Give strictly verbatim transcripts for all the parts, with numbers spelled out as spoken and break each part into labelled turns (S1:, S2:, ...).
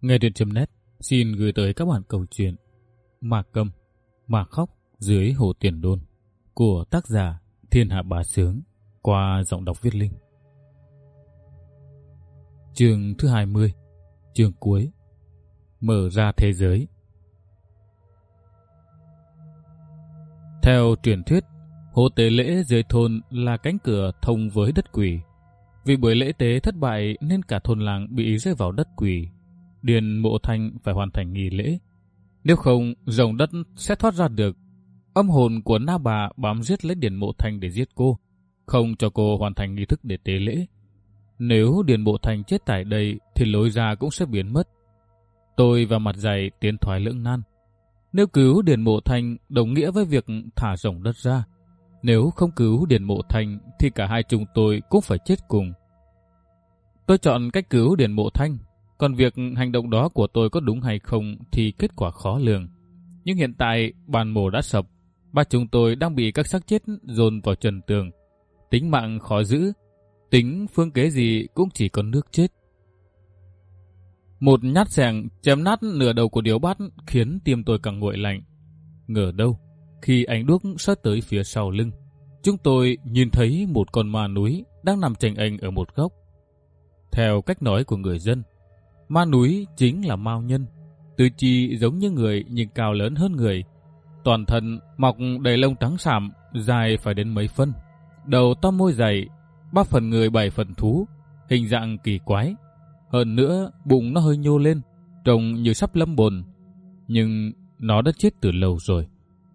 S1: Nghe truyện chấm net xin gửi tới các bạn câu chuyện Mà Câm, Mà Khóc dưới Hồ Tiền Đôn của tác giả Thiên Hạ Bá Sướng qua giọng đọc Viết Linh. Chương thứ hai mươi, chương cuối, mở ra thế giới. Theo truyền thuyết, hồ tế lễ dưới thôn là cánh cửa thông với đất quỷ. Vì buổi lễ tế thất bại nên cả thôn làng bị rơi vào đất quỷ. Điền Mộ Thanh phải hoàn thành nghi lễ. Nếu không, rồng đất sẽ thoát ra được. Âm hồn của Na Bà bám giết lấy Điền Mộ Thanh để giết cô, không cho cô hoàn thành nghi thức để tế lễ. Nếu Điền Mộ Thanh chết tại đây thì lối ra cũng sẽ biến mất. Tôi và Mặt Dày tiến thoái lưỡng nan. Nếu cứu Điền Mộ Thanh đồng nghĩa với việc thả rồng đất ra. Nếu không cứu Điền Mộ Thanh thì cả hai chúng tôi cũng phải chết cùng. Tôi chọn cách cứu Điền Mộ Thanh. Còn việc hành động đó của tôi có đúng hay không thì kết quả khó lường. Nhưng hiện tại bàn mổ đã sập, ba chúng tôi đang bị các xác chết dồn vào trần tường. Tính mạng khó giữ, tính phương kế gì cũng chỉ có nước chết. Một nhát xẻng chém nát nửa đầu của điếu bát khiến tim tôi càng nguội lạnh. Ngờ đâu, khi ánh đuốc sát tới phía sau lưng, chúng tôi nhìn thấy một con ma núi đang nằm chành ênh ở một góc. Theo cách nói của người dân, ma núi chính là mao nhân, tư chi giống như người nhưng cao lớn hơn người. Toàn thân mọc đầy lông trắng xạm, dài phải đến mấy phân, đầu to môi dày, ba phần người bảy phần thú, hình dạng kỳ quái. Hơn nữa, bụng nó hơi nhô lên, trông như sắp lâm bồn, nhưng nó đã chết từ lâu rồi.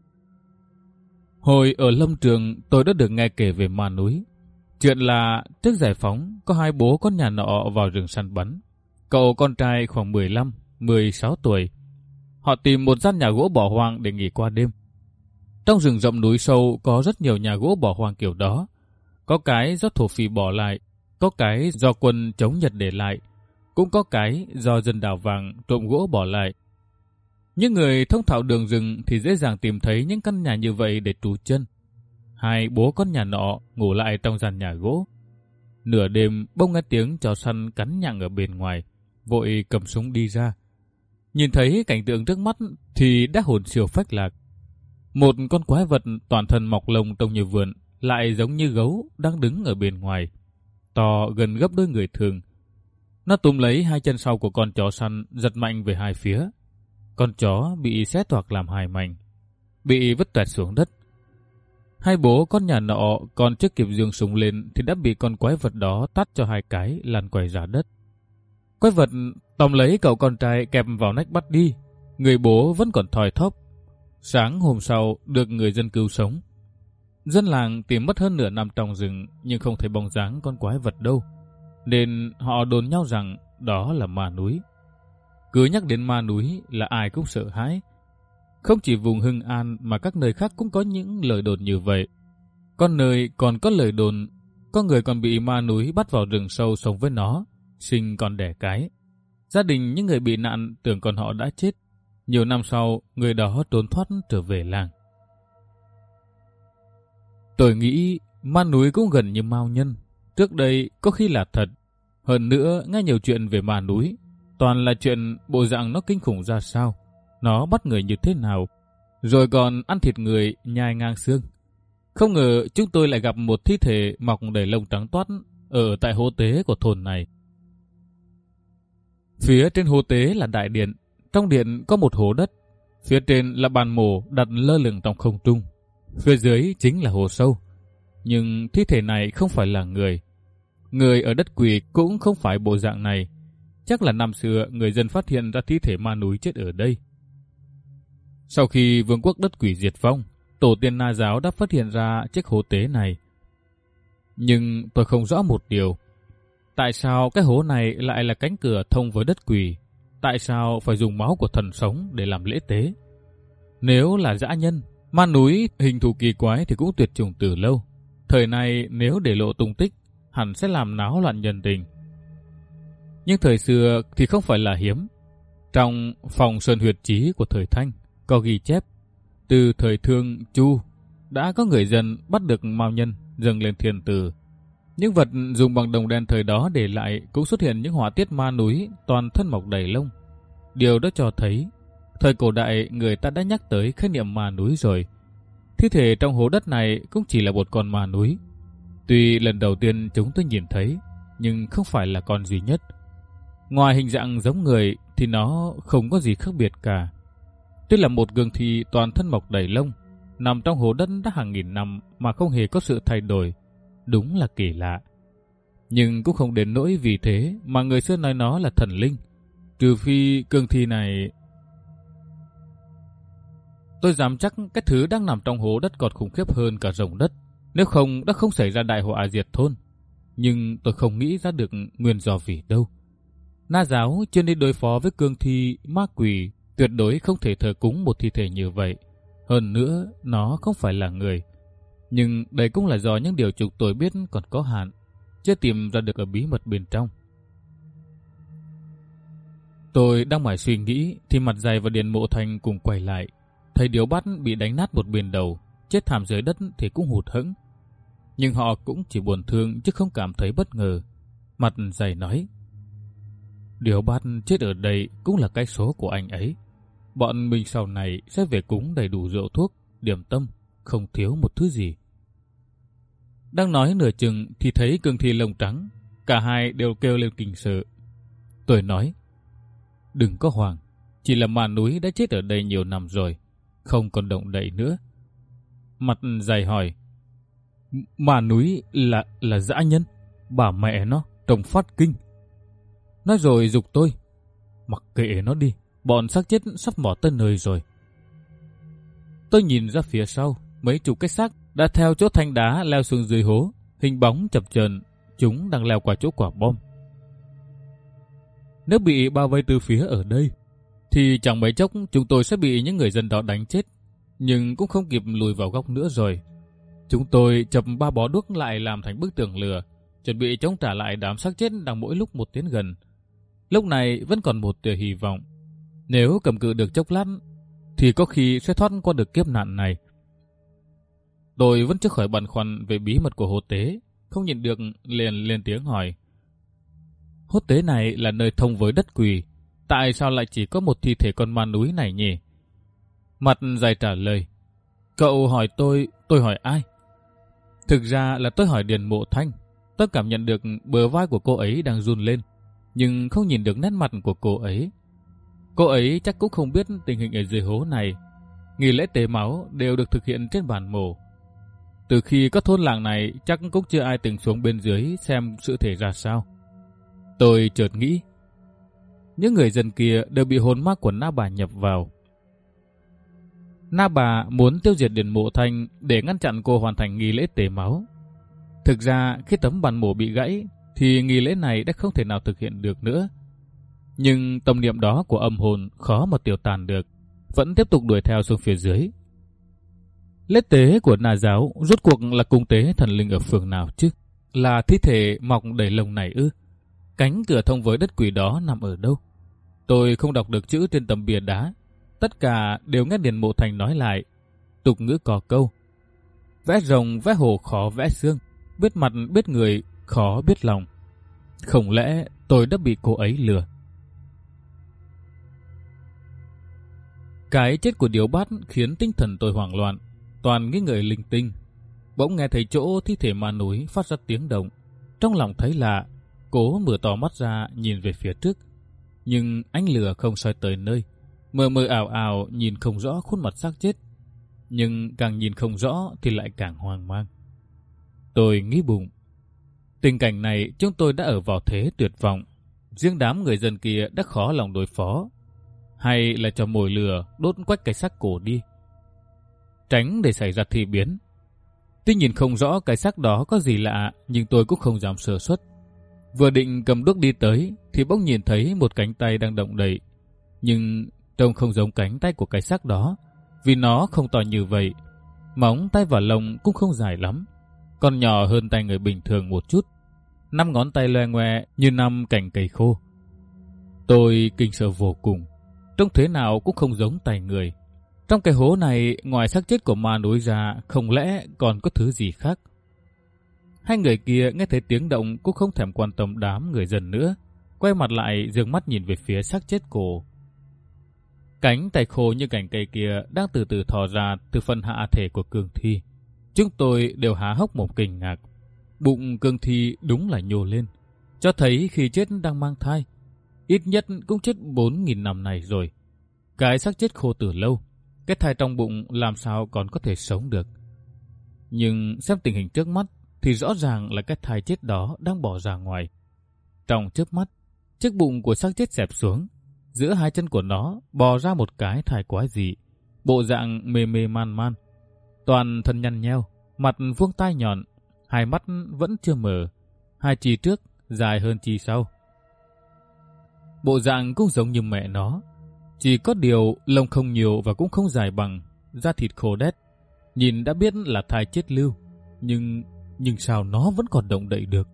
S1: Hồi ở lâm trường, tôi đã được nghe kể về ma núi. Chuyện là trước giải phóng, có hai bố con nhà nọ vào rừng săn bắn. Cậu con trai khoảng mười lăm, mười sáu tuổi. Họ tìm một gian nhà gỗ bỏ hoang để nghỉ qua đêm. Trong rừng rậm núi sâu có rất nhiều nhà gỗ bỏ hoang kiểu đó. Có cái do thổ phỉ bỏ lại, có cái do quân chống Nhật để lại, cũng có cái do dân đào vàng trộm gỗ bỏ lại. Những người thông thạo đường rừng thì dễ dàng tìm thấy những căn nhà như vậy để trú chân. Hai bố con nhà nọ ngủ lại trong gian nhà gỗ. Nửa đêm bỗng nghe tiếng chó săn cắn nhặng ở bên ngoài, vội cầm súng đi ra. Nhìn thấy cảnh tượng trước mắt thì đã hồn siêu phách lạc. Một con quái vật toàn thân mọc lông trông như vượn, lại giống như gấu đang đứng ở bên ngoài, to gần gấp đôi người thường. Nó túm lấy hai chân sau của con chó săn, giật mạnh về hai phía. Con chó bị xé toạc làm hai mảnh, bị vứt toẹt xuống đất. Hai bố con nhà nọ còn chưa kịp giương súng lên thì đã bị con quái vật đó tát cho hai cái lăn quay ra đất. Quái vật tóm lấy cậu con trai kẹp vào nách bắt đi. Người bố vẫn còn thoi thóp. Sáng hôm sau được người dân cứu sống. Dân làng tìm mất hơn nửa năm trong rừng nhưng không thấy bóng dáng con quái vật đâu, nên họ đồn nhau rằng đó là ma núi. Cứ nhắc đến ma núi là ai cũng sợ hãi. Không chỉ vùng Hưng An mà các nơi khác cũng có những lời đồn như vậy. Có nơi còn có lời đồn có người còn bị ma núi bắt vào rừng sâu sống với nó, sinh còn đẻ cái. Gia đình những người bị nạn tưởng con họ đã chết. Nhiều năm sau, người đó trốn thoát trở về làng. Tôi nghĩ ma núi cũng gần như mao nhân. Trước đây có khi là thật. Hơn nữa, nghe nhiều chuyện về ma núi, toàn là chuyện bộ dạng nó kinh khủng ra sao, nó bắt người như thế nào, rồi còn ăn thịt người nhai ngang xương. Không ngờ chúng tôi lại gặp một thi thể mọc đầy lông trắng toát ở tại hố tế của thôn này. Phía trên hố tế là đại điện, trong điện có một hố đất, phía trên là bàn mổ đặt lơ lửng trong không trung, phía dưới chính là hố sâu. Nhưng thi thể này không phải là người. Người ở đất quỷ cũng không phải bộ dạng này. Chắc là năm xưa người dân phát hiện ra thi thể ma núi chết ở đây. Sau khi vương quốc đất quỷ diệt vong, tổ tiên Na giáo đã phát hiện ra chiếc hố tế này. Nhưng tôi không rõ một điều. Tại sao cái hố này lại là cánh cửa thông với đất quỷ? Tại sao phải dùng máu của thần sống để làm lễ tế? Nếu là dã nhân, ma núi hình thù kỳ quái thì cũng tuyệt chủng từ lâu. Thời này nếu để lộ tung tích, hẳn sẽ làm náo loạn nhân tình. Nhưng thời xưa thì không phải là hiếm. Trong phòng sơn huyệt chí của thời Thanh có ghi chép, từ thời Thương Chu đã có người dân bắt được mao nhân dâng lên thiên tử. Những vật dùng bằng đồng đen thời đó để lại cũng xuất hiện những họa tiết ma núi toàn thân mọc đầy lông, Điều đó cho thấy, thời cổ đại người ta đã nhắc tới khái niệm ma núi rồi. Thi thể trong hố đất này cũng chỉ là một con ma núi. Tuy lần đầu tiên chúng tôi nhìn thấy, nhưng không phải là con duy nhất. Ngoài hình dạng giống người thì nó không có gì khác biệt cả. Tuy là một cương thi toàn thân mọc đầy lông, nằm trong hố đất đã hàng nghìn năm mà không hề có sự thay đổi. Đúng là kỳ lạ. Nhưng cũng không đến nỗi vì thế mà người xưa nói nó là thần linh. Trừ phi cương thi này... Tôi dám chắc cái thứ đang nằm trong hố đất còn khủng khiếp hơn cả rồng đất. Nếu không đã không xảy ra đại họa diệt thôn. Nhưng tôi không nghĩ ra được nguyên do vì đâu. Na giáo chuyên đi đối phó với cương thi, ma quỷ, tuyệt đối không thể thờ cúng một thi thể như vậy. Hơn nữa, nó không phải là người. Nhưng đây cũng là do những điều chúng tôi biết còn có hạn, chưa tìm ra được ở bí mật bên trong. Tôi đang mải suy nghĩ thì Mặt Dày và Điền Mộ Thành cùng quay lại. Thấy Điếu Bát bị đánh nát một bên đầu, chết thảm dưới đất thì cũng hụt hẫng. Nhưng họ cũng chỉ buồn thương chứ không cảm thấy bất ngờ. Mặt Dày nói: Điếu Bát chết ở đây cũng là cái số của anh ấy. Bọn mình sau này sẽ về cúng đầy đủ rượu thuốc, điểm tâm, không thiếu một thứ gì. Đang nói nửa chừng thì thấy cương thi lông trắng, cả hai đều kêu lên kinh sợ. Tôi nói: Đừng có hoảng, chỉ là ma núi đã chết ở đây nhiều năm rồi, không còn động đậy nữa. Mặt Dày hỏi: Ma núi là là dã nhân? Bà mẹ nó, trông phát kinh. Nói rồi giục tôi: Mặc kệ nó đi, bọn xác chết sắp mò tới nơi rồi. Tôi nhìn ra phía sau, mấy chục cái xác đã theo chỗ thanh đá leo xuống dưới hố, hình bóng chập chờn, chúng đang leo qua chỗ quả bom. Nếu bị bao vây từ phía ở đây, thì chẳng mấy chốc chúng tôi sẽ bị những người dân đó đánh chết, nhưng cũng không kịp lùi vào góc nữa rồi. Chúng tôi chập ba bó đuốc lại làm thành bức tường lửa, chuẩn bị chống trả lại đám xác chết đang mỗi lúc một tiến gần. Lúc này vẫn còn một tia hy vọng. Nếu cầm cự được chốc lát, thì có khi sẽ thoát qua được kiếp nạn này. Tôi vẫn chưa khỏi băn khoăn về bí mật của hố tế, không nhịn được liền lên tiếng hỏi: Hố tế này là nơi thông với đất quỷ, tại sao lại chỉ có một thi thể con ma núi này nhỉ? Mặt Dày trả lời: Cậu hỏi tôi, tôi hỏi ai? Thực ra là tôi hỏi Điền Mộ Thanh. Tôi cảm nhận được bờ vai của cô ấy đang run lên, nhưng không nhìn được nét mặt của cô ấy. Cô ấy chắc cũng không biết tình hình ở dưới hố này. Nghi lễ tế máu đều được thực hiện trên bàn mổ. Từ khi có thôn làng này chắc cũng chưa ai từng xuống bên dưới xem sự thể ra sao. Tôi chợt nghĩ, những người dân kia đều bị hồn ma của Na Bà nhập vào. Na Bà muốn tiêu diệt Điền Mộ Thanh để ngăn chặn cô hoàn thành nghi lễ tế máu. Thực ra khi tấm bàn mổ bị gãy thì nghi lễ này đã không thể nào thực hiện được nữa. Nhưng tâm niệm đó của âm hồn khó mà tiêu tan được, vẫn tiếp tục đuổi theo xuống phía dưới. Lễ tế của Na giáo rốt cuộc là cung tế thần linh ở phường nào chứ? Là thi thể mọc đầy lông này ư? Cánh cửa thông với đất quỷ đó nằm ở đâu? Tôi không đọc được chữ trên tấm bia đá. Tất cả đều nghe Điền Mộ Thành nói lại. Tục ngữ có câu: vẽ rồng vẽ hổ khó vẽ xương, biết mặt biết người khó biết lòng. Không lẽ tôi đã bị cô ấy lừa? Cái chết của Điếu Bát khiến tinh thần tôi hoảng loạn, toàn nghĩ ngợi linh tinh. Bỗng nghe thấy chỗ thi thể ma núi phát ra tiếng động, trong lòng thấy lạ, cố mở to mắt ra nhìn về phía trước, nhưng ánh lửa không soi tới nơi, mờ mờ ảo ảo nhìn không rõ khuôn mặt xác chết, nhưng càng nhìn không rõ thì lại càng hoang mang. Tôi nghĩ bụng, tình cảnh này chúng tôi đã ở vào thế tuyệt vọng, riêng đám người dân kia đã khó lòng đối phó, hay là cho mồi lửa đốt quách cái xác cổ đi, tránh để xảy ra thi biến. Tuy nhìn không rõ cái xác đó có gì lạ, nhưng tôi cũng không dám sơ suất. Vừa định cầm đuốc đi tới thì bỗng nhìn thấy một cánh tay đang động đậy, nhưng trông không giống cánh tay của cái xác đó, vì nó không to như vậy, móng tay và lông cũng không dài lắm, còn nhỏ hơn tay người bình thường một chút, năm ngón tay loe ngoe như năm cành cây khô. Tôi kinh sợ vô cùng, trông thế nào cũng không giống tay người. Trong cái hố này, ngoài xác chết của ma núi ra, không lẽ còn có thứ gì khác? Hai người kia nghe thấy tiếng động cũng không thèm quan tâm đám người dân nữa, quay mặt lại dường mắt nhìn về phía xác chết cổ. Cánh tay khô như cành cây kia đang từ từ thò ra từ phần hạ thể của Cương Thi. Chúng tôi đều há hốc mồm kinh ngạc. Bụng Cương Thi đúng là nhô lên, cho thấy khi chết đang mang thai. Ít nhất cũng chết bốn nghìn năm này rồi. Cái xác chết khô từ lâu, cái thai trong bụng làm sao còn có thể sống được. Nhưng xem tình hình trước mắt thì rõ ràng là cái thai chết đó đang bỏ ra ngoài. Trong chớp mắt, chiếc bụng của xác chết xẹp xuống. Giữa hai chân của nó bò ra một cái thai quái dị, bộ dạng mê mê man man. Toàn thân nhăn nheo, mặt vuông tai nhọn, hai mắt vẫn chưa mở, hai chi trước dài hơn chi sau. Bộ dạng cũng giống như mẹ nó, chỉ có điều lông không nhiều và cũng không dài bằng, da thịt khô đét. Nhìn đã biết là thai chết lưu, nhưng nhưng sao nó vẫn còn động đậy được.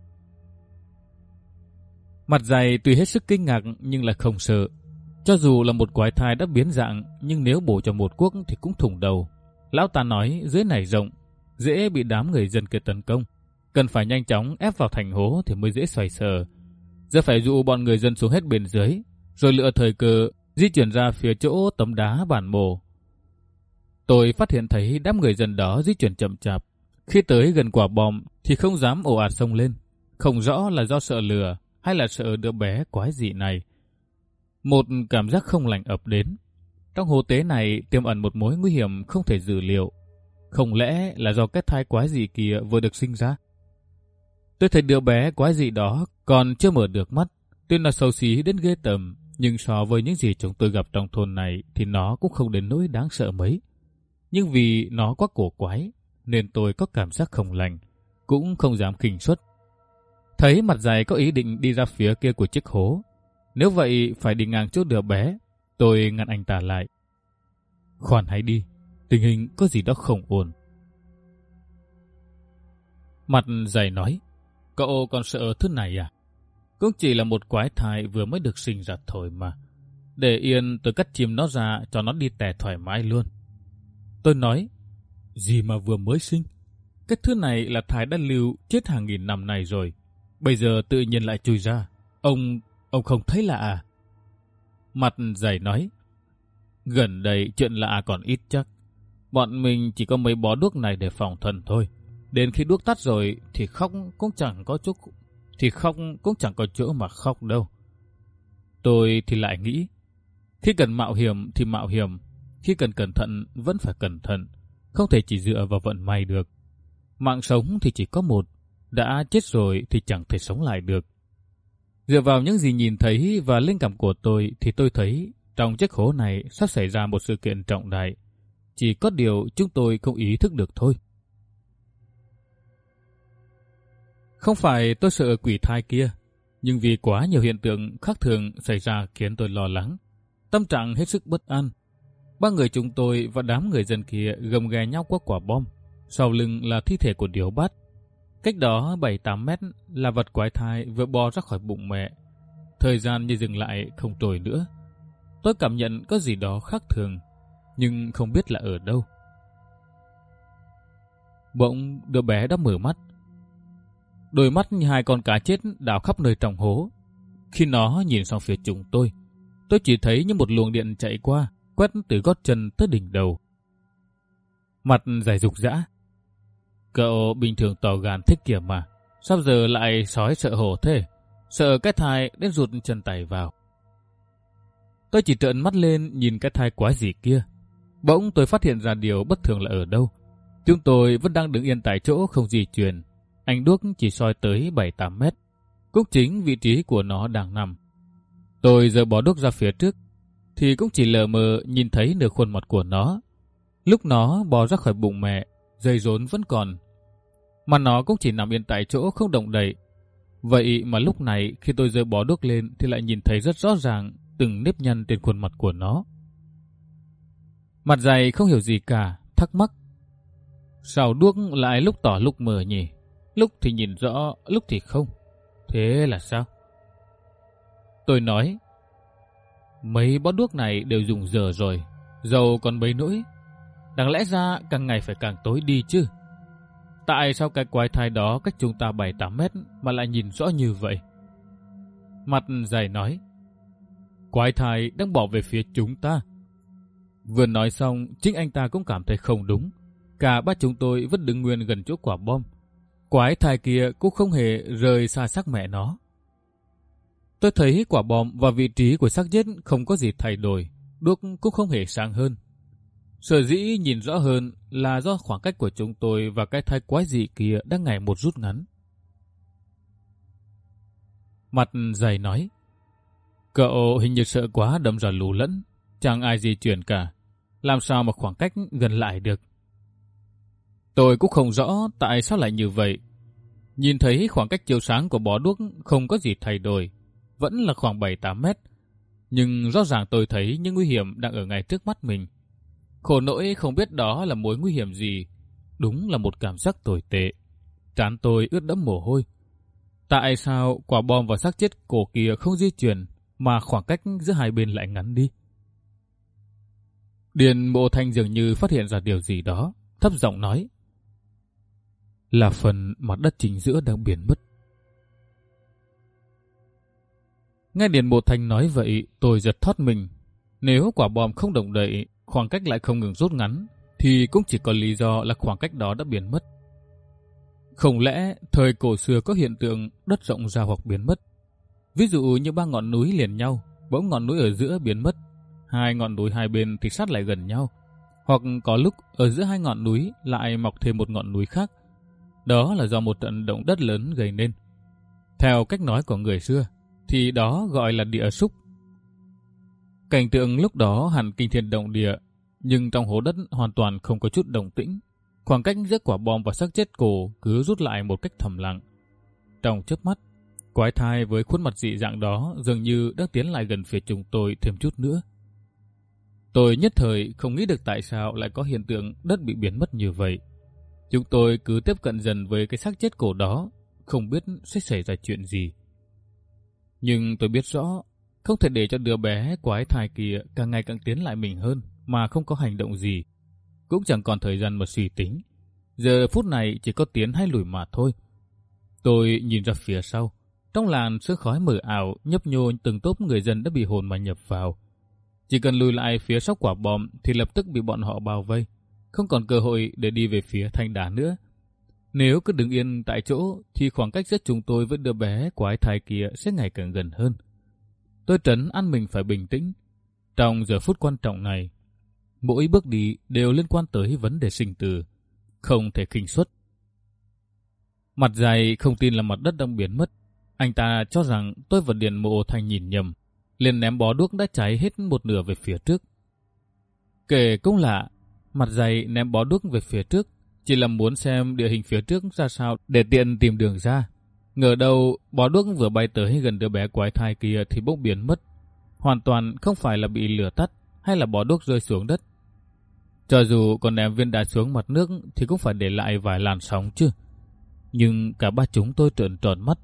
S1: Mặt dày tuy hết sức kinh ngạc nhưng là không sợ. Cho dù là một quái thai đã biến dạng, nhưng nếu bổ cho một cuốc thì cũng thủng đầu. Lão ta nói dưới này rộng, dễ bị đám người dân kia tấn công. Cần phải nhanh chóng ép vào thành hố thì mới dễ xoay sở. Giờ phải dụ bọn người dân xuống hết bên dưới, rồi lựa thời cơ di chuyển ra phía chỗ tấm đá bản mồ. Tôi phát hiện thấy đám người dân đó di chuyển chậm chạp. Khi tới gần quả bom thì không dám ồ ạt xông lên. Không rõ là do sợ lừa hay là sợ đứa bé quái dị này. Một cảm giác không lành ập đến. Trong hồ tế này tiềm ẩn một mối nguy hiểm không thể dự liệu. Không lẽ là do cái thai quái dị kia vừa được sinh ra? Tôi thấy đứa bé quái dị đó còn chưa mở được mắt. Tuy nó xấu xí đến ghê tởm, nhưng so với những gì chúng tôi gặp trong thôn này thì nó cũng không đến nỗi đáng sợ mấy. Nhưng vì nó quá cổ quái nên tôi có cảm giác không lành, cũng không dám khinh suất. Thấy mặt dày có ý định đi ra phía kia của chiếc hố. Nếu vậy phải đi ngang chỗ đứa bé. Tôi ngăn anh ta lại. Khoan hãy đi, tình hình có gì đó không ổn. Mặt dày nói, cậu còn sợ thứ này à? Cũng chỉ là một quái thai vừa mới được sinh ra thôi mà. Để yên tôi cắt chim nó ra cho nó đi tè thoải mái luôn. Tôi nói, gì mà vừa mới sinh? Cái thứ này là thai đã lưu chết hàng nghìn năm nay rồi. Bây giờ tự nhiên lại chui ra. Ông, ông không thấy lạ à? Mặt dày nói, gần đây chuyện lạ còn ít chắc. Bọn mình chỉ có mấy bó đuốc này để phòng thân thôi. Đến khi đuốc tắt rồi thì khóc cũng chẳng có chỗ thì khóc cũng chẳng có chỗ mà khóc đâu. Tôi thì lại nghĩ, khi cần mạo hiểm thì mạo hiểm, khi cần cẩn thận vẫn phải cẩn thận, không thể chỉ dựa vào vận may được. Mạng sống thì chỉ có một, đã chết rồi thì chẳng thể sống lại được. Dựa vào những gì nhìn thấy và linh cảm của tôi thì tôi thấy trong chiếc hố này sắp xảy ra một sự kiện trọng đại. Chỉ có điều chúng tôi không ý thức được thôi. Không phải tôi sợ quỷ thai kia, nhưng vì quá nhiều hiện tượng khác thường xảy ra khiến tôi lo lắng. Tâm trạng hết sức bất an. Ba người chúng tôi và đám người dân kia gầm ghè nhau qua quả bom. Sau lưng là thi thể của điếu bát. Cách đó bảy tám mét là vật quái thai vừa bò ra khỏi bụng mẹ. Thời gian như dừng lại không trôi nữa. Tôi cảm nhận có gì đó khác thường, nhưng không biết là ở đâu. Bỗng đứa bé đã mở mắt. Đôi mắt như hai con cá chết đảo khắp nơi trong hố. Khi nó nhìn sang phía chúng tôi, tôi chỉ thấy như một luồng điện chạy qua, quét từ gót chân tới đỉnh đầu. Mặt dày rục rã. Cậu bình thường tỏ gan thích kìa mà, sao giờ lại sói sợ hổ thế? Sợ cái thai đến rụt chân tay vào. Tôi chỉ trợn mắt lên nhìn cái thai quái gì kia. Bỗng tôi phát hiện ra điều bất thường là ở đâu. Chúng tôi vẫn đang đứng yên tại chỗ không di chuyển. Ánh đuốc chỉ soi tới bảy tám mét. Cũng chính vị trí của nó đang nằm. Tôi giờ bỏ đuốc ra phía trước thì cũng chỉ lờ mờ nhìn thấy nửa khuôn mặt của nó. Lúc nó bò ra khỏi bụng mẹ, dây rốn vẫn còn. Mà nó cũng chỉ nằm yên tại chỗ không động đậy. Vậy mà lúc này khi tôi giơ bó đuốc lên thì lại nhìn thấy rất rõ ràng từng nếp nhăn trên khuôn mặt của nó. Mặt dày không hiểu gì cả, thắc mắc. Sao đuốc lại lúc tỏ lúc mờ nhỉ? Lúc thì nhìn rõ, lúc thì không. Thế là sao? Tôi nói, mấy bó đuốc này đều dùng dở rồi, dầu còn mấy nỗi. Đáng lẽ ra càng ngày phải càng tối đi chứ. Tại sao cái quái thai đó cách chúng ta bảy tám mét mà lại nhìn rõ như vậy? Mặt dày nói, Quái thai đang bỏ về phía chúng ta. Vừa nói xong, chính anh ta cũng cảm thấy không đúng. Cả ba chúng tôi vẫn đứng nguyên gần chỗ quả bom. Quái thai kia cũng không hề rời xa xác mẹ nó. Tôi thấy quả bom và vị trí của xác chết không có gì thay đổi, đuốc cũng không hề sáng hơn. Sở dĩ nhìn rõ hơn là do khoảng cách của chúng tôi và cái thai quái dị kia đang ngày một rút ngắn. Mặt dày nói, cậu hình như sợ quá đâm ra lù lẫn, chẳng ai di chuyển cả, làm sao mà khoảng cách gần lại được. Tôi cũng không rõ tại sao lại như vậy. Nhìn thấy khoảng cách chiếu sáng của bó đuốc không có gì thay đổi, vẫn là khoảng bảy tám mét. Nhưng rõ ràng tôi thấy những nguy hiểm đang ở ngay trước mắt mình. Khổ nỗi không biết đó là mối nguy hiểm gì. Đúng là một cảm giác tồi tệ. Trán tôi ướt đẫm mồ hôi. Tại sao quả bom và xác chết cổ kia không di chuyển mà khoảng cách giữa hai bên lại ngắn đi? Điền Mộ Thanh dường như phát hiện ra điều gì đó, thấp giọng nói, là phần mặt đất chính giữa đang biến mất. Nghe Điền Mộ Thanh nói vậy, tôi giật thót mình. Nếu quả bom không động đậy, khoảng cách lại không ngừng rút ngắn, thì cũng chỉ có lý do là khoảng cách đó đã biến mất. Không lẽ thời cổ xưa có hiện tượng đất rộng ra hoặc biến mất? Ví dụ như ba ngọn núi liền nhau, bỗng ngọn núi ở giữa biến mất, hai ngọn núi hai bên thì sát lại gần nhau, hoặc có lúc ở giữa hai ngọn núi lại mọc thêm một ngọn núi khác. Đó là do một trận động đất lớn gây nên. Theo cách nói của người xưa, thì đó gọi là địa súc. Cảnh tượng lúc đó hẳn kinh thiên động địa, nhưng trong hố đất hoàn toàn không có chút động tĩnh. Khoảng cách giữa quả bom và xác chết cổ cứ rút lại một cách thầm lặng. Trong chớp mắt, quái thai với khuôn mặt dị dạng đó dường như đang tiến lại gần phía chúng tôi thêm chút nữa. Tôi nhất thời không nghĩ được tại sao lại có hiện tượng đất bị biến mất như vậy. Chúng tôi cứ tiếp cận dần với cái xác chết cổ đó, không biết sẽ xảy ra chuyện gì. Nhưng tôi biết rõ, không thể để cho đứa bé quái thai kia càng ngày càng tiến lại mình hơn mà không có hành động gì. Cũng chẳng còn thời gian mà suy tính. Giờ phút này chỉ có tiến hay lùi mà thôi. Tôi nhìn ra phía sau. Trong làn sương khói mờ ảo nhấp nhô từng tốp người dân đã bị hồn mà nhập vào. Chỉ cần lùi lại phía sau quả bom thì lập tức bị bọn họ bao vây. Không còn cơ hội để đi về phía thanh đá nữa. Nếu cứ đứng yên tại chỗ thì khoảng cách giữa chúng tôi với đứa bé quái thai kia sẽ ngày càng gần hơn. Tôi trấn an mình phải bình tĩnh. Trong giờ phút quan trọng này, mỗi bước đi đều liên quan tới vấn đề sinh tử, không thể khinh suất. Mặt dày không tin là mặt đất đang biến mất. Anh ta cho rằng tôi và Điền Mộ Thanh nhìn nhầm, liền ném bó đuốc đã cháy hết một nửa về phía trước. Kể cũng lạ, mặt dày ném bó đuốc về phía trước chỉ là muốn xem địa hình phía trước ra sao để tiện tìm đường ra. Ngờ đâu bó đuốc vừa bay tới gần đứa bé quái thai kia thì bỗng biến mất. Hoàn toàn không phải là bị lửa tắt hay là bó đuốc rơi xuống đất. Cho dù còn ném viên đá xuống mặt nước thì cũng phải để lại vài làn sóng chứ. Nhưng cả ba chúng tôi trợn tròn mắt.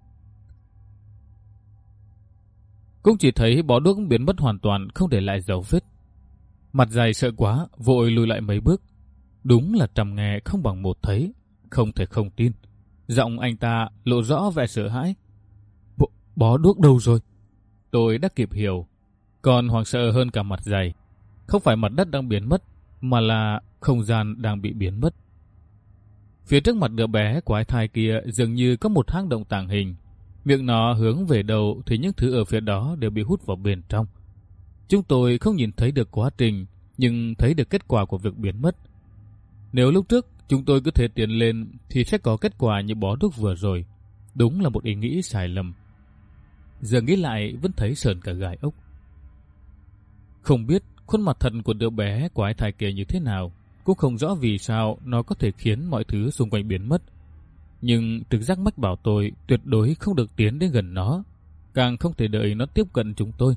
S1: Cũng chỉ thấy bó đuốc biến mất hoàn toàn, không để lại dấu vết. Mặt dày sợ quá, vội lùi lại mấy bước. Đúng là trầm nghe không bằng một thấy, không thể không tin. Giọng anh ta lộ rõ vẻ sợ hãi. B- bó đuốc đâu rồi? Tôi đã kịp hiểu. Còn hoảng sợ hơn cả mặt dày. Không phải mặt đất đang biến mất, mà là không gian đang bị biến mất. Phía trước mặt đứa bé quái thai kia dường như có một hang động tàng hình. Miệng nó hướng về đầu thì những thứ ở phía đó đều bị hút vào bên trong. Chúng tôi không nhìn thấy được quá trình, nhưng thấy được kết quả của việc biến mất. Nếu lúc trước chúng tôi cứ thể tiến lên thì sẽ có kết quả như bó đuốc vừa rồi. Đúng là một ý nghĩ sai lầm. Giờ nghĩ lại vẫn thấy sờn cả gai ốc. Không biết khuôn mặt thật của đứa bé quái thai kia như thế nào, cũng không rõ vì sao nó có thể khiến mọi thứ xung quanh biến mất. Nhưng trực giác mách bảo tôi tuyệt đối không được tiến đến gần nó, càng không thể đợi nó tiếp cận chúng tôi.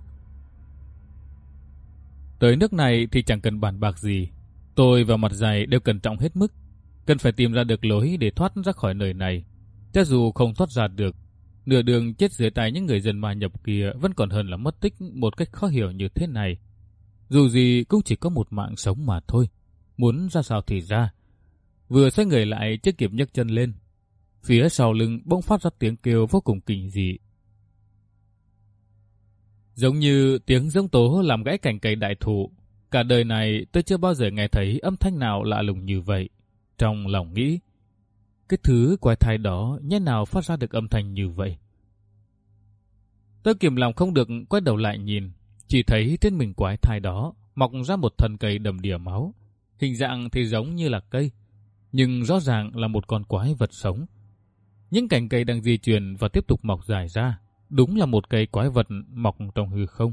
S1: Tới nước này thì chẳng cần bàn bạc gì. Tôi và mặt dày đều cẩn trọng hết mức. Cần phải tìm ra được lối để thoát ra khỏi nơi này. Cho dù không thoát ra được, nửa đường chết dưới tay những người dân ma nhập kia vẫn còn hơn là mất tích một cách khó hiểu như thế này. Dù gì cũng chỉ có một mạng sống mà thôi. Muốn ra sao thì ra. Vừa xoay người lại chưa kịp nhấc chân lên, phía sau lưng bỗng phát ra tiếng kêu vô cùng kinh dị. Giống như tiếng giông tố làm gãy cành cây đại thụ. Cả đời này tôi chưa bao giờ nghe thấy âm thanh nào lạ lùng như vậy. Trong lòng nghĩ, cái thứ quái thai đó nhẽ nào phát ra được âm thanh như vậy. Tôi kiềm lòng không được quay đầu lại nhìn, chỉ thấy trên mình quái thai đó mọc ra một thân cây đầm đìa máu. Hình dạng thì giống như là cây, nhưng rõ ràng là một con quái vật sống. Những cành cây đang di chuyển và tiếp tục mọc dài ra, đúng là một cây quái vật mọc trong hư không.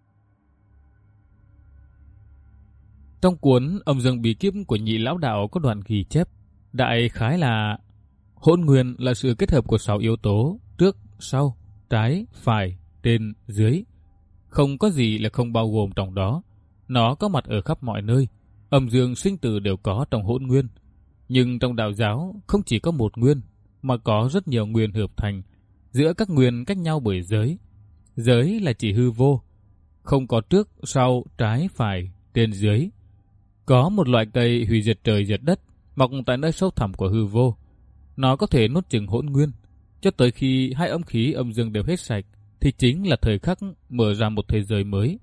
S1: Trong cuốn Âm Dương Bí Kíp của Nhị Lão Đạo có đoạn ghi chép, đại khái là hỗn nguyên là sự kết hợp của sáu yếu tố, trước, sau, trái, phải, trên, dưới. Không có gì là không bao gồm trong đó. Nó có mặt ở khắp mọi nơi. Âm dương sinh tử đều có trong hỗn nguyên. Nhưng trong đạo giáo không chỉ có một nguyên, mà có rất nhiều nguyên hợp thành. Giữa các nguyên cách nhau bởi giới. Giới là chỉ hư vô. Không có trước, sau, trái, phải, trên, dưới. Có một loại cây hủy diệt trời diệt đất, mọc tại nơi sâu thẳm của hư vô. Nó có thể nuốt chửng hỗn nguyên, cho tới khi hai âm khí âm dương đều hết sạch, thì chính là thời khắc mở ra một thế giới mới.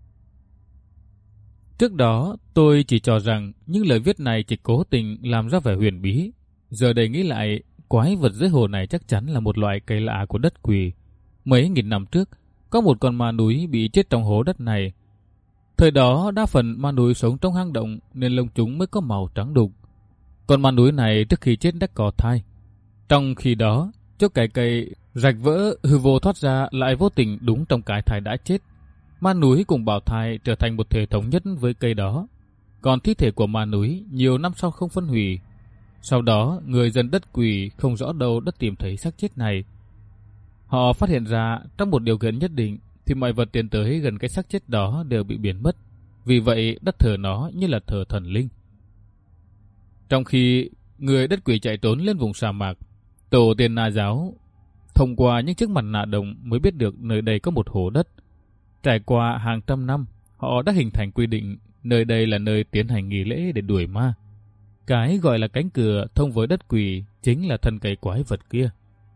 S1: Trước đó, tôi chỉ cho rằng những lời viết này chỉ cố tình làm ra vẻ huyền bí. Giờ đây nghĩ lại, quái vật dưới hồ này chắc chắn là một loại cây lạ của đất quỷ. Mấy nghìn năm trước, có một con ma núi bị chết trong hố đất này. Thời đó, đa phần ma núi sống trong hang động nên lông chúng mới có màu trắng đục. Con ma núi này trước khi chết đã có thai. Trong khi đó, chỗ cái cây rạch vỡ hư vô thoát ra lại vô tình đúng trong cái thai đã chết. Ma núi cùng bào thai trở thành một thể thống nhất với cây đó. Còn thi thể của ma núi nhiều năm sau không phân hủy. Sau đó, người dân đất quỷ không rõ đâu đã tìm thấy xác chết này. Họ phát hiện ra trong một điều kiện nhất định thì mọi vật tiến tới gần cái xác chết đó đều bị biến mất. Vì vậy, đất thờ nó như là thờ thần linh. Trong khi người đất quỷ chạy trốn lên vùng sa mạc, tổ tiên Na giáo thông qua những chiếc mặt nạ đồng mới biết được nơi đây có một hố đất. Trải qua hàng trăm năm, họ đã hình thành quy định nơi đây là nơi tiến hành nghi lễ để đuổi ma. Cái gọi là cánh cửa thông với đất quỷ chính là thân cây quái vật kia.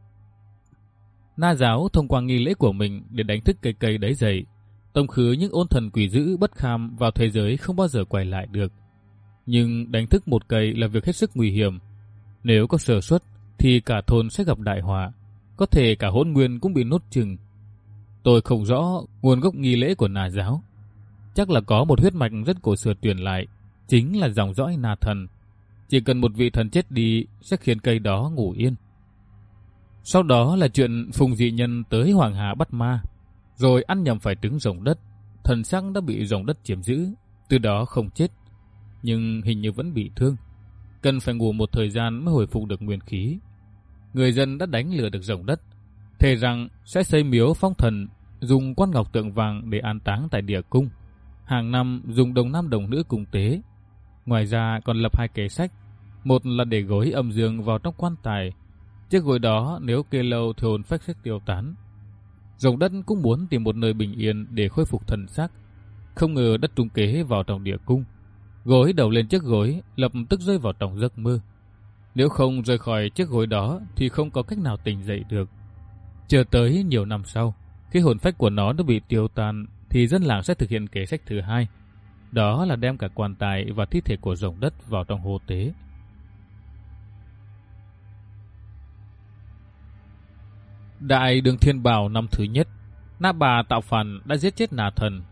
S1: Na giáo thông qua nghi lễ của mình để đánh thức cây cây đấy dậy, tống khứ những ôn thần quỷ dữ bất kham vào thế giới không bao giờ quay lại được. Nhưng đánh thức một cây là việc hết sức nguy hiểm. Nếu có sơ suất thì cả thôn sẽ gặp đại họa, có thể cả hỗn nguyên cũng bị nuốt chửng. Tôi không rõ nguồn gốc nghi lễ của Na giáo. Chắc là có một huyết mạch rất cổ xưa truyền lại, chính là dòng dõi Na thần. Chỉ cần một vị thần chết đi sẽ khiến cây đó ngủ yên. Sau đó là chuyện Phùng dị nhân tới Hoàng Hà bắt ma, rồi ăn nhầm phải trứng rồng đất. Thần xác đã bị rồng đất chiếm giữ, từ đó không chết, nhưng hình như vẫn bị thương. Cần phải ngủ một thời gian mới hồi phục được nguyên khí. Người dân đã đánh lừa được rồng đất, thề rằng sẽ xây miếu phong thần, dùng quan ngọc tượng vàng để an táng tại địa cung. Hàng năm dùng đồng nam đồng nữ cùng tế. Ngoài ra còn lập hai kế sách, một là để gối âm dương vào trong quan tài. Chiếc gối đó nếu kê lâu thì hồn phách sẽ tiêu tán. Rồng đất cũng muốn tìm một nơi bình yên để khôi phục thần xác. Không ngờ đất trung kế vào trong địa cung. Gối đầu lên chiếc gối, lập tức rơi vào trong giấc mơ. Nếu không rời khỏi chiếc gối đó thì không có cách nào tỉnh dậy được. Chờ tới nhiều năm sau, khi hồn phách của nó đã bị tiêu tan thì dân làng sẽ thực hiện kế sách thứ hai. Đó là đem cả quan tài và thi thể của rồng đất vào trong hồ tế. Đại Đường Thiên Bảo năm thứ nhất, Na Bà tạo phản đã giết chết Na thần.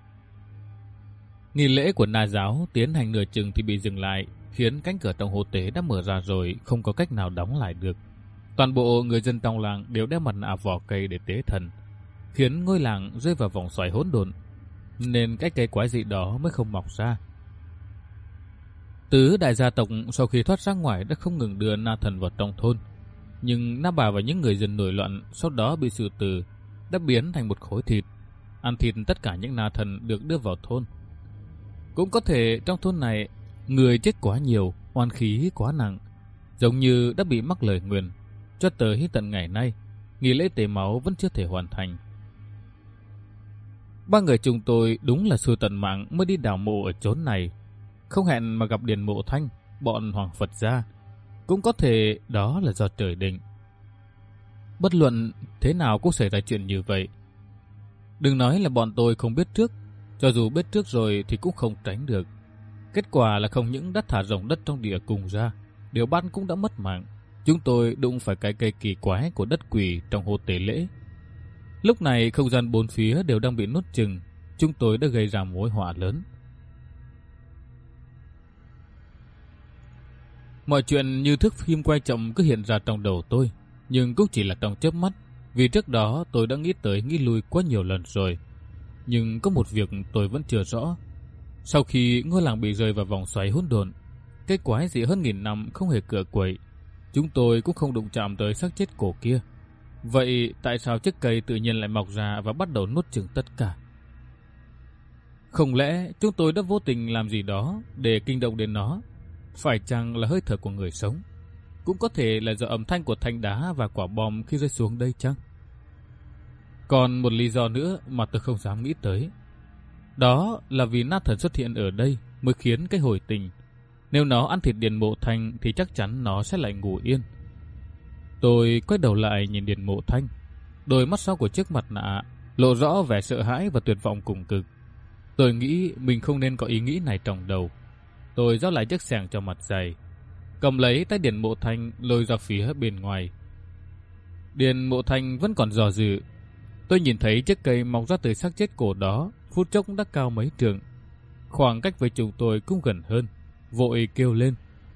S1: Nghi lễ của Na giáo tiến hành nửa chừng thì bị dừng lại, khiến cánh cửa trong hồ tế đã mở ra rồi, không có cách nào đóng lại được. Toàn bộ người dân trong làng đều đeo mặt nạ vỏ cây để tế thần, khiến ngôi làng rơi vào vòng xoáy hỗn độn, nên cái cây quái dị đó mới không mọc ra. Tứ đại gia tộc sau khi thoát ra ngoài đã không ngừng đưa Na thần vào trong thôn, nhưng Na Bà và những người dân nổi loạn sau đó bị xử tử, đã biến thành một khối thịt, ăn thịt tất cả những Na thần được đưa vào thôn. Cũng có thể trong thôn này người chết quá nhiều, oan khí quá nặng, giống như đã bị mắc lời nguyền. Cho tới tận ngày nay, nghi lễ tế máu vẫn chưa thể hoàn thành. Ba người chúng tôi đúng là xui tận mạng mới đi đào mộ ở chốn này, không hẹn mà gặp Điền Mộ Thanh, bọn Hoàng Phật gia. Cũng có thể đó là do trời định. Bất luận thế nào cũng xảy ra chuyện như vậy. Đừng nói là bọn tôi không biết trước, cho dù biết trước rồi thì cũng không tránh được. Kết quả là không những đã thả rồng đất trong địa cung ra, Điều Bát cũng đã mất mạng. Chúng tôi đụng phải cái cây kỳ quái của đất quỷ trong hồ tế lễ. Lúc này không gian bốn phía đều đang bị nuốt chừng, chúng tôi đã gây ra mối họa lớn. Mọi chuyện như thước phim quay chậm cứ hiện ra trong đầu tôi, nhưng cũng chỉ là trong chớp mắt, vì trước đó tôi đã nghĩ tới nghĩ lui quá nhiều lần rồi. Nhưng có một việc tôi vẫn chưa rõ. Sau khi ngôi làng bị rơi vào vòng xoáy hỗn độn, cái quái gì hơn nghìn năm không hề cựa quậy, chúng tôi cũng không đụng chạm tới xác chết cổ kia. Vậy tại sao chiếc cây tự nhiên lại mọc ra và bắt đầu nuốt chửng tất cả? Không lẽ chúng tôi đã vô tình làm gì đó để kinh động đến nó? Phải chăng là hơi thở của người sống? Cũng có thể là do âm thanh của thanh đá và quả bom khi rơi xuống đây chăng? Còn một lý do nữa mà tôi không dám nghĩ tới. Đó là vì Na Thần xuất hiện ở đây mới khiến cái hồi tình. Nếu nó ăn thịt Điền Mộ Thanh thì chắc chắn nó sẽ lại ngủ yên. Tôi quay đầu lại nhìn Điền Mộ Thanh. Đôi mắt sau của chiếc mặt nạ lộ rõ vẻ sợ hãi và tuyệt vọng cùng cực. Tôi nghĩ mình không nên có ý nghĩ này trong đầu. Tôi giao lại chiếc xẻng cho mặt dày, cầm lấy tay Điền Mộ Thanh lôi ra phía bên ngoài. Điền Mộ Thanh vẫn còn dò dự. Tôi nhìn thấy chiếc cây mọc ra từ xác chết cổ đó, phút chốc đã cao mấy trượng. Khoảng cách với chúng tôi cũng gần hơn, vội kêu lên: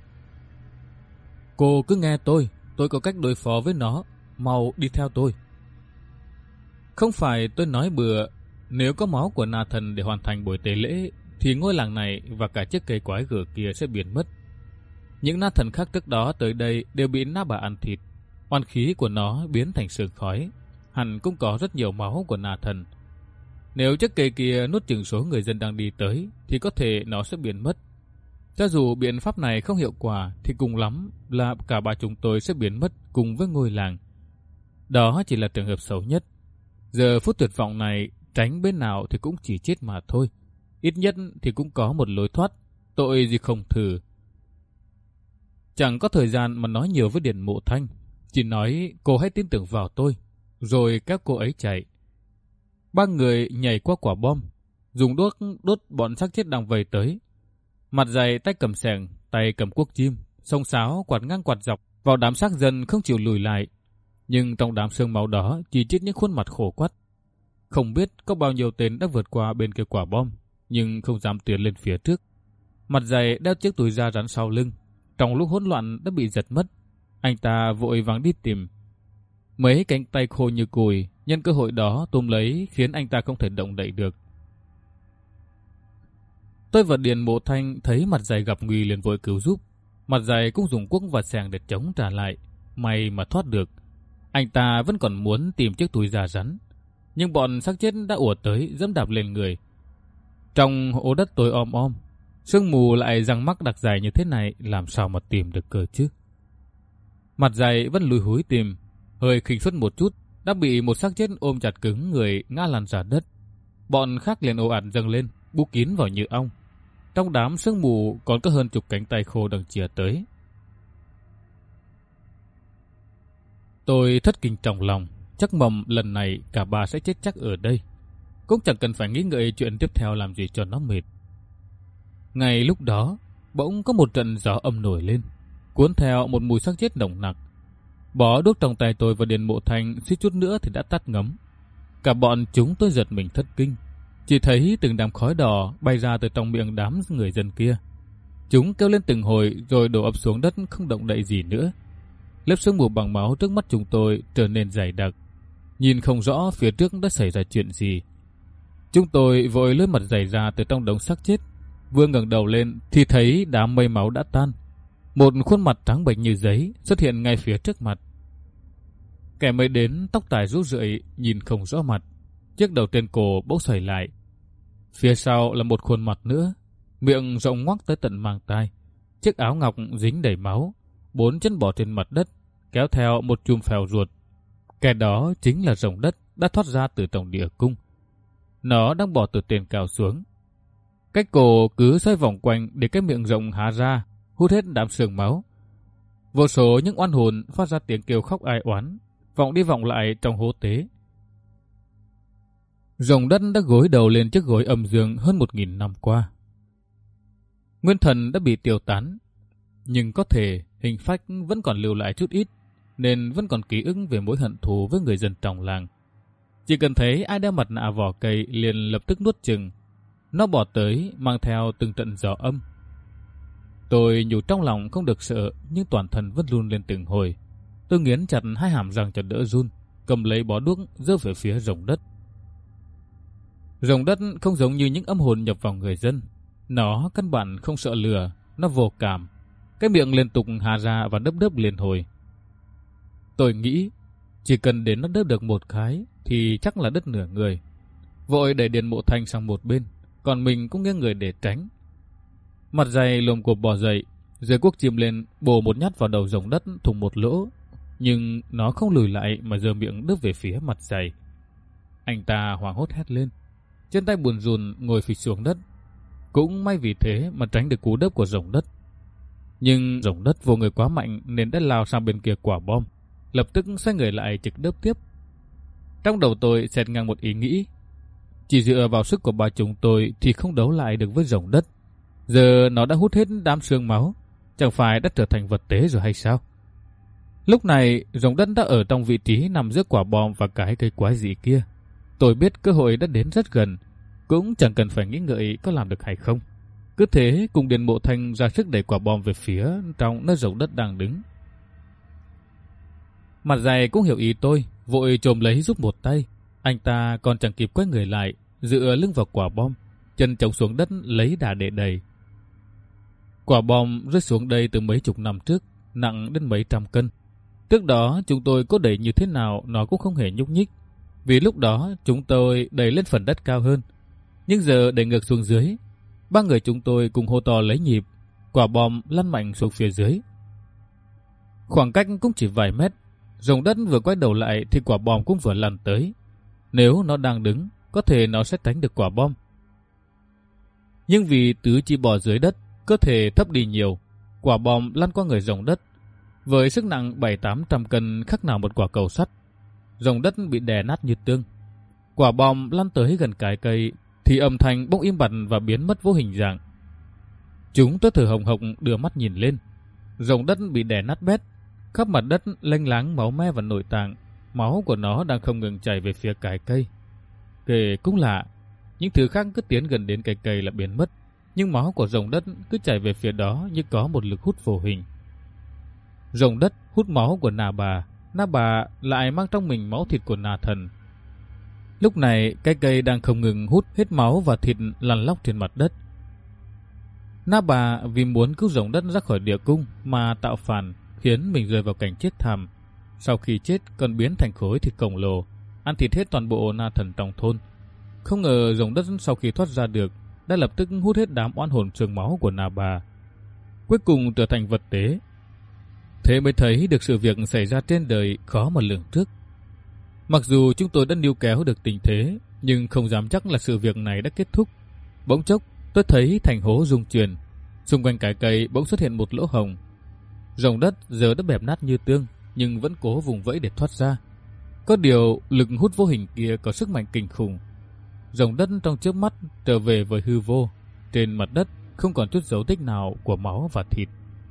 S1: "Cô cứ nghe tôi, tôi có cách đối phó với nó, mau đi theo tôi." Không phải tôi nói bừa, nếu có máu của Na Thần để hoàn thành buổi tế lễ thì ngôi làng này và cả chiếc cây quái gở kia sẽ biến mất. Những Na Thần khác trước đó tới đây đều bị Na Bà ăn thịt, oan khí của nó biến thành sương khói. Hẳn cũng có rất nhiều máu của Na Thần. Nếu chiếc cây kia nuốt chửng số người dân đang đi tới thì có thể nó sẽ biến mất. Cho dù biện pháp này không hiệu quả thì cùng lắm là cả ba chúng tôi sẽ biến mất cùng với ngôi làng. Đó chỉ là trường hợp xấu nhất. Giờ phút tuyệt vọng này, tránh bên nào thì cũng chỉ chết mà thôi. Ít nhất thì cũng có một lối thoát, tội gì không thử. Chẳng có thời gian mà nói nhiều với Điền Mộ Thanh, chỉ nói cô hãy tin tưởng vào tôi, rồi các cô ấy chạy. Ba người nhảy qua quả bom, dùng đuốc đốt bọn xác chết đang vây tới. Mặt dày tay cầm xẻng, tay cầm cuốc chim, xông xáo quạt ngang quạt dọc vào đám xác dân không chịu lùi lại. Nhưng trong đám sương máu đó chỉ chết những khuôn mặt khổ quắt. Không biết có bao nhiêu tên đã vượt qua bên kia quả bom, nhưng không dám tiến lên phía trước. Mặt dày đeo chiếc túi da rắn sau lưng, trong lúc hỗn loạn đã bị giật mất. Anh ta vội vàng đi tìm. Mấy cánh tay khô như cùi nhân cơ hội đó túm lấy khiến anh ta không thể động đậy được. Tôi và Điền Mộ Thanh thấy mặt dày gặp nguy liền vội cứu giúp. Mặt dày cũng dùng cuốc và xẻng để chống trả lại. May mà thoát được. Anh ta vẫn còn muốn tìm chiếc túi da rắn, nhưng bọn xác chết đã ùa tới dẫm đạp lên người. Trong hố đất tối om om, sương mù lại răng mắc đặc dài như thế này, làm sao mà tìm được cơ chứ? Mặt dày vẫn lùi húi tìm, hơi khinh suất một chút đã bị một xác chết ôm chặt cứng người ngã lăn ra đất. Bọn khác liền ồ ạt dâng lên, bú kín vào như ong. Trong đám sương mù còn có hơn chục cánh tay khô đang chìa tới. Tôi thất kinh trong lòng, chắc mầm lần này cả ba sẽ chết chắc ở đây. Cũng chẳng cần phải nghĩ ngợi chuyện tiếp theo làm gì cho nó mệt. Ngay lúc đó, bỗng có một trận gió âm nổi lên, cuốn theo một mùi xác chết nồng nặc. Bó đuốc trong tay tôi và Điền Mộ Thanh suýt chút nữa thì đã tắt ngấm. Cả bọn chúng tôi giật mình thất kinh, chỉ thấy từng đám khói đỏ bay ra từ trong miệng đám người dân kia. Chúng kêu lên từng hồi rồi đổ ập xuống đất không động đậy gì nữa. Lớp sương mù bằng máu trước mắt chúng tôi trở nên dày đặc, nhìn không rõ phía trước đã xảy ra chuyện gì. Chúng tôi vội lôi mặt dày ra từ trong đống xác chết, vừa ngẩng đầu lên thì thấy đám mây máu đã tan. Một khuôn mặt trắng bệch như giấy xuất hiện ngay phía trước mặt. Kẻ mới đến tóc tai rũ rượi, nhìn không rõ mặt, chiếc đầu trên cổ bỗng xoay lại. Phía sau là một khuôn mặt nữa, miệng rộng ngoác tới tận mang tai, chiếc áo ngọc dính đầy máu, bốn chân bò trên mặt đất, kéo theo một chùm phèo ruột. Kẻ đó chính là rồng đất đã thoát ra từ trong địa cung. Nó đang bò từ trên cao xuống. Cái cổ cứ xoay vòng quanh để cái miệng rộng há ra, hút hết đám sương máu. Vô số những oan hồn phát ra tiếng kêu khóc ai oán, vọng đi vọng lại trong hố tế. Rồng đất đã gối đầu lên chiếc gối âm dương hơn một nghìn năm qua. Nguyên thần đã bị tiêu tán, nhưng có thể hình phách vẫn còn lưu lại chút ít, nên vẫn còn ký ức về mối hận thù với người dân trong làng. Chỉ cần thấy ai đeo mặt nạ vỏ cây liền lập tức nuốt chừng. Nó bỏ tới mang theo từng trận gió âm. Tôi nhủ trong lòng không được sợ, nhưng toàn thân vẫn run lên từng hồi. Tôi nghiến chặt hai hàm răng cho đỡ run, cầm lấy bó đuốc giơ về phía rồng đất. Rồng đất không giống như những âm hồn nhập vào người dân. Nó căn bản không sợ lửa, nó vô cảm. Cái miệng liên tục hà ra và đớp đớp liên hồi. Tôi nghĩ chỉ cần đến nó đớp được một cái thì chắc là đứt nửa người. Vội đẩy Điền Mộ Thanh sang một bên, còn mình cũng nghiêng người để tránh. Mặt dày lồm cộp bò dậy, giơ cuốc chìm lên bổ một nhát vào đầu rồng đất thủng một lỗ, nhưng nó không lùi lại mà giơ miệng đớp về phía mặt dày. Anh ta hoảng hốt hét lên, chân tay buồn rùn ngồi phịch xuống đất. Cũng may vì thế mà tránh được cú đớp của rồng đất. Nhưng rồng đất vô người quá mạnh nên đã lao sang bên kia quả bom, lập tức xoay người lại trực đớp tiếp. Trong đầu tôi xẹt ngang một ý nghĩ, chỉ dựa vào sức của ba chúng tôi thì không đấu lại được với rồng đất. Giờ nó đã hút hết đám xương máu, chẳng phải đã trở thành vật tế rồi hay sao? Lúc này rồng đất đã ở trong vị trí nằm giữa quả bom và cái cây quái dị kia. Tôi biết cơ hội đã đến rất gần, cũng chẳng cần phải nghĩ ngợi có làm được hay không. Cứ thế cùng Điền Mộ Thanh ra sức đẩy quả bom về phía trong nơi rồng đất đang đứng. Mặt dày cũng hiểu ý tôi, vội chồm lấy giúp một tay. Anh ta còn chẳng kịp quay người lại, dựa lưng vào quả bom, chân chống xuống đất lấy đà để đẩy. Quả bom rơi xuống đây từ mấy chục năm trước, nặng đến mấy trăm cân. Trước đó chúng tôi có đẩy như thế nào nó cũng không hề nhúc nhích, vì lúc đó chúng tôi đẩy lên phần đất cao hơn. Nhưng giờ đẩy ngược xuống dưới, ba người chúng tôi cùng hô to lấy nhịp, quả bom lăn mạnh xuống phía dưới. Khoảng cách cũng chỉ vài mét, rồng đất vừa quay đầu lại thì quả bom cũng vừa lăn tới. Nếu nó đang đứng, có thể nó sẽ tránh được quả bom. Nhưng vì tứ chi bò dưới đất, cơ thể thấp đi nhiều, quả bom lăn qua người rồng đất. Với sức nặng bảy tám trăm cân khác nào một quả cầu sắt, rồng đất bị đè nát như tương. Quả bom lăn tới gần cái cây thì âm thanh bỗng im bặt và biến mất vô hình dạng. Chúng tôi thở hồng hộc đưa mắt nhìn lên. Rồng đất bị đè nát bét, khắp mặt đất lênh láng máu me và nội tạng. Máu của nó đang không ngừng chảy về phía cái cây. Kể cũng lạ, những thứ khác cứ tiến gần đến cái cây là biến mất, nhưng máu của rồng đất cứ chảy về phía đó như có một lực hút vô hình. Rồng đất hút máu của Na Bà, Na Bà lại mang trong mình máu thịt của Na Thần. Lúc này cái cây đang không ngừng hút hết máu và thịt lăn lóc trên mặt đất. Na Bà vì muốn cứu rồng đất ra khỏi địa cung mà tạo phản, khiến mình rơi vào cảnh chết thảm. Sau khi chết còn biến thành khối thịt khổng lồ, ăn thịt hết toàn bộ Na Thần trong thôn. Không ngờ rồng đất sau khi thoát ra được đã lập tức hút hết đám oan hồn xương máu của Na Bà, cuối cùng trở thành vật tế. Thế mới thấy được sự việc xảy ra trên đời khó mà lường trước. Mặc dù chúng tôi đã níu kéo được tình thế, nhưng không dám chắc là sự việc này đã kết thúc. Bỗng chốc, tôi thấy thành hố rung chuyển, xung quanh cái cây bỗng xuất hiện một lỗ hổng. Rồng đất giờ đã bẹp nát như tương, nhưng vẫn cố vùng vẫy để thoát ra. Có điều lực hút vô hình kia có sức mạnh kinh khủng. Rồng đất trong chớp mắt trở về với hư vô. Trên mặt đất không còn chút dấu tích nào của máu và thịt.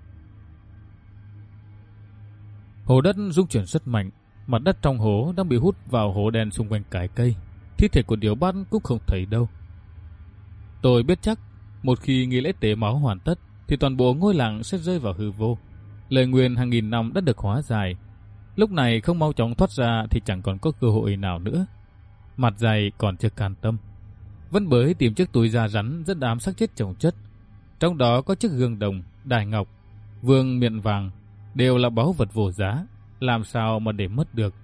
S1: Hố đất rung chuyển rất mạnh, mặt đất trong hố đang bị hút vào hố đen xung quanh cái cây. Thi thể của điểu bát cũng không thấy đâu. Tôi biết chắc một khi nghi lễ tế máu hoàn tất thì toàn bộ ngôi làng sẽ rơi vào hư vô. Lời nguyền hàng nghìn năm đã được hóa giải. Lúc này không mau chóng thoát ra thì chẳng còn có cơ hội nào nữa. Mặt dày còn chưa can tâm, vẫn bới tìm chiếc túi da rắn rất đám xác chết chồng chất. Trong đó có chiếc gương đồng, đài ngọc, vương miện vàng, đều là báu vật vô giá, làm sao mà để mất được.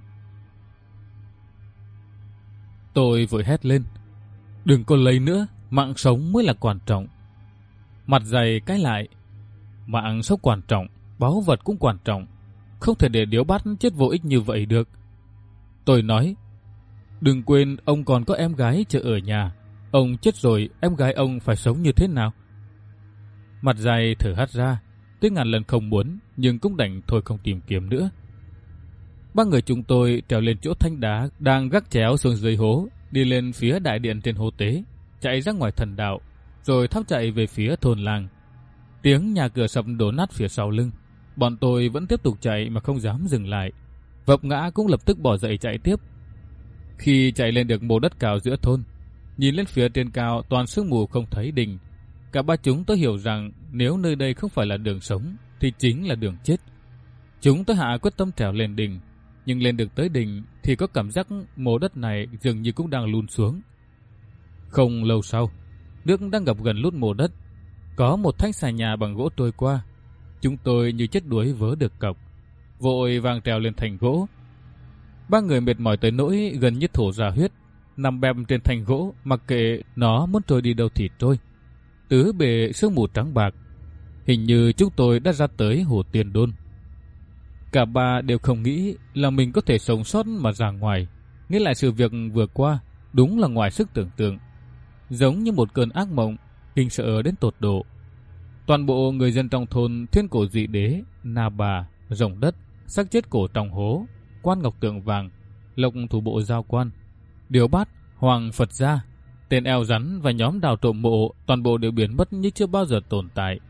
S1: Tôi vội hét lên, đừng có lấy nữa, mạng sống mới là quan trọng. Mặt dày cái lại, mạng sống quan trọng, báu vật cũng quan trọng, không thể để điếu bát chết vô ích như vậy được. Tôi nói, đừng quên ông còn có em gái chờ ở nhà, ông chết rồi em gái ông phải sống như thế nào? Mặt dày thở hắt ra, tôi ngàn lần không muốn, nhưng cũng đành thôi không tìm kiếm nữa. Ba người chúng tôi trèo lên chỗ thanh đá đang gác chéo xuống dưới hố, đi lên phía đại điện trên hồ tế, chạy ra ngoài thần đạo, rồi tháo chạy về phía thôn làng. Tiếng nhà cửa sập đổ nát phía sau lưng, bọn tôi vẫn tiếp tục chạy mà không dám dừng lại. Vấp ngã cũng lập tức bỏ dậy chạy tiếp. Khi chạy lên được mồ đất cao giữa thôn, nhìn lên phía trên cao toàn sương mù không thấy đỉnh, cả ba chúng tôi hiểu rằng nếu nơi đây không phải là đường sống thì chính là đường chết. Chúng tôi hạ quyết tâm trèo lên đỉnh, nhưng lên được tới đỉnh thì có cảm giác mồ đất này dường như cũng đang lún xuống. Không lâu sau, nước đang ngập gần lút mồ đất, có một thanh xà nhà bằng gỗ trôi qua. Chúng tôi như chết đuối vớ được cọc, vội vàng trèo lên thành gỗ. Ba người mệt mỏi tới nỗi gần như thổ ra huyết, nằm bẹp trên thành gỗ, mặc kệ nó muốn trôi đi đâu thì trôi. Tứ bề sương mù trắng bạc, hình như chúng tôi đã ra tới hồ Tiền Đôn. Cả ba đều không nghĩ là mình có thể sống sót mà ra ngoài, nghĩ lại sự việc vừa qua đúng là ngoài sức tưởng tượng, giống như một cơn ác mộng, kinh sợ đến tột độ. Toàn bộ người dân trong thôn Thiên Cổ Dị Đế, Na Bà, Rồng Đất, xác chết cổ trong hố, Quan Ngọc Tượng Vàng, Lộc Thủ Bộ Giao Quan, Điều Bát, Hoàng Phật Gia, tên eo rắn và nhóm đào trộm mộ toàn bộ đều biến mất như chưa bao giờ tồn tại.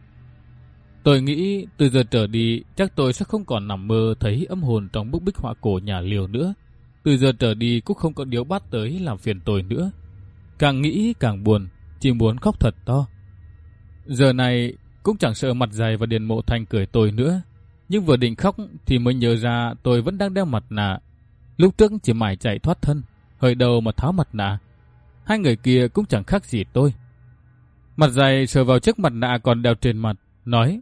S1: Tôi nghĩ từ giờ trở đi chắc tôi sẽ không còn nằm mơ thấy âm hồn trong bức bích họa cổ nhà Liều nữa. Từ giờ trở đi cũng không có Điếu Bát tới làm phiền tôi nữa. Càng nghĩ càng buồn, chỉ muốn khóc thật to. Giờ này cũng chẳng sợ mặt dày và Điền Mộ Thành cười tôi nữa. Nhưng vừa định khóc thì mới nhớ ra tôi vẫn đang đeo mặt nạ. Lúc trước chỉ mải chạy thoát thân, hơi đầu mà tháo mặt nạ. Hai người kia cũng chẳng khác gì tôi. Mặt dày sờ vào chiếc mặt nạ còn đeo trên mặt, nói: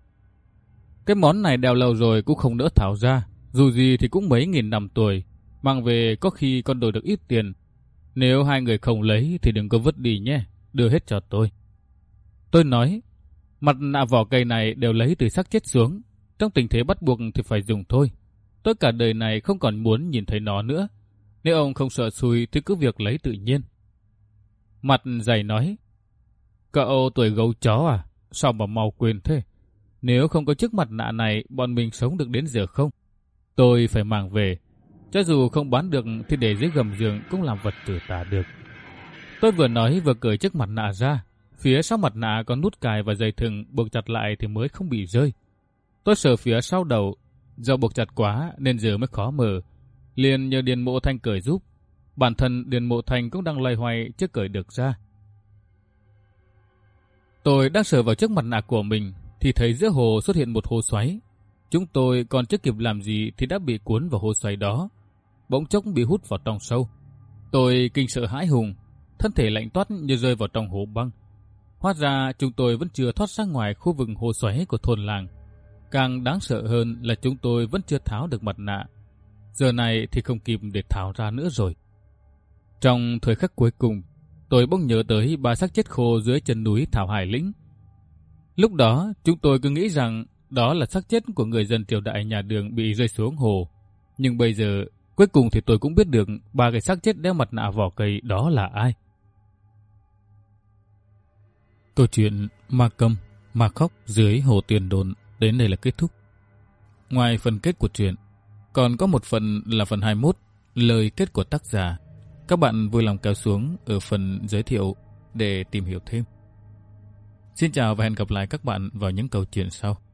S1: cái món này đeo lâu rồi cũng không đỡ tháo ra, dù gì thì cũng mấy nghìn năm tuổi, mang về có khi còn đổi được ít tiền. Nếu hai người không lấy thì đừng có vứt đi nhé, đưa hết cho tôi. Tôi nói: mặt nạ vỏ cây này đều lấy từ xác chết xuống, trong tình thế bắt buộc thì phải dùng thôi. Tôi cả đời này không còn muốn nhìn thấy nó nữa. Nếu ông không sợ xui thì cứ việc lấy tự nhiên. Mặt dày nói: cậu tuổi gấu chó à, sao mà mau quên thế? Nếu không có chiếc mặt nạ này, bọn mình sống được đến giờ không? Tôi phải mang về. Cho dù không bán được thì để dưới gầm giường cũng làm vật tử tà được. Tôi vừa nói vừa cởi chiếc mặt nạ ra. Phía sau mặt nạ có nút cài và dây thừng buộc chặt lại thì mới không bị rơi. Tôi sờ phía sau đầu, do buộc chặt quá nên giờ mới khó mở. Liền nhờ Điền Mộ Thành cởi giúp. Bản thân Điền Mộ Thành cũng đang loay hoay chưa cởi được ra. Tôi đang sờ vào chiếc mặt nạ của mình thì thấy giữa hồ xuất hiện một hồ xoáy. Chúng tôi còn chưa kịp làm gì thì đã bị cuốn vào hồ xoáy đó, bỗng chốc bị hút vào trong sâu. Tôi kinh sợ hãi hùng, thân thể lạnh toát như rơi vào trong hồ băng. Hóa ra chúng tôi vẫn chưa thoát ra ngoài khu vực hồ xoáy của thôn làng. Càng đáng sợ hơn là chúng tôi vẫn chưa tháo được mặt nạ. Giờ này thì không kịp để tháo ra nữa rồi. Trong thời khắc cuối cùng, tôi bỗng nhớ tới ba xác chết khô dưới chân núi Thảo Hải Lĩnh. Lúc đó chúng tôi cứ nghĩ rằng đó là xác chết của người dân triều đại nhà Đường bị rơi xuống hồ. Nhưng bây giờ cuối cùng thì tôi cũng biết được ba cái xác chết đeo mặt nạ vỏ cây đó là ai. Câu chuyện ma câm, ma khóc dưới hồ Tiền Đồn đến đây là kết thúc. Ngoài phần kết của truyện, còn có một phần là phần hai mươi mốt, lời kết của tác giả. Các bạn vui lòng kéo xuống ở phần giới thiệu để tìm hiểu thêm. Xin chào và hẹn gặp lại các bạn vào những câu chuyện sau.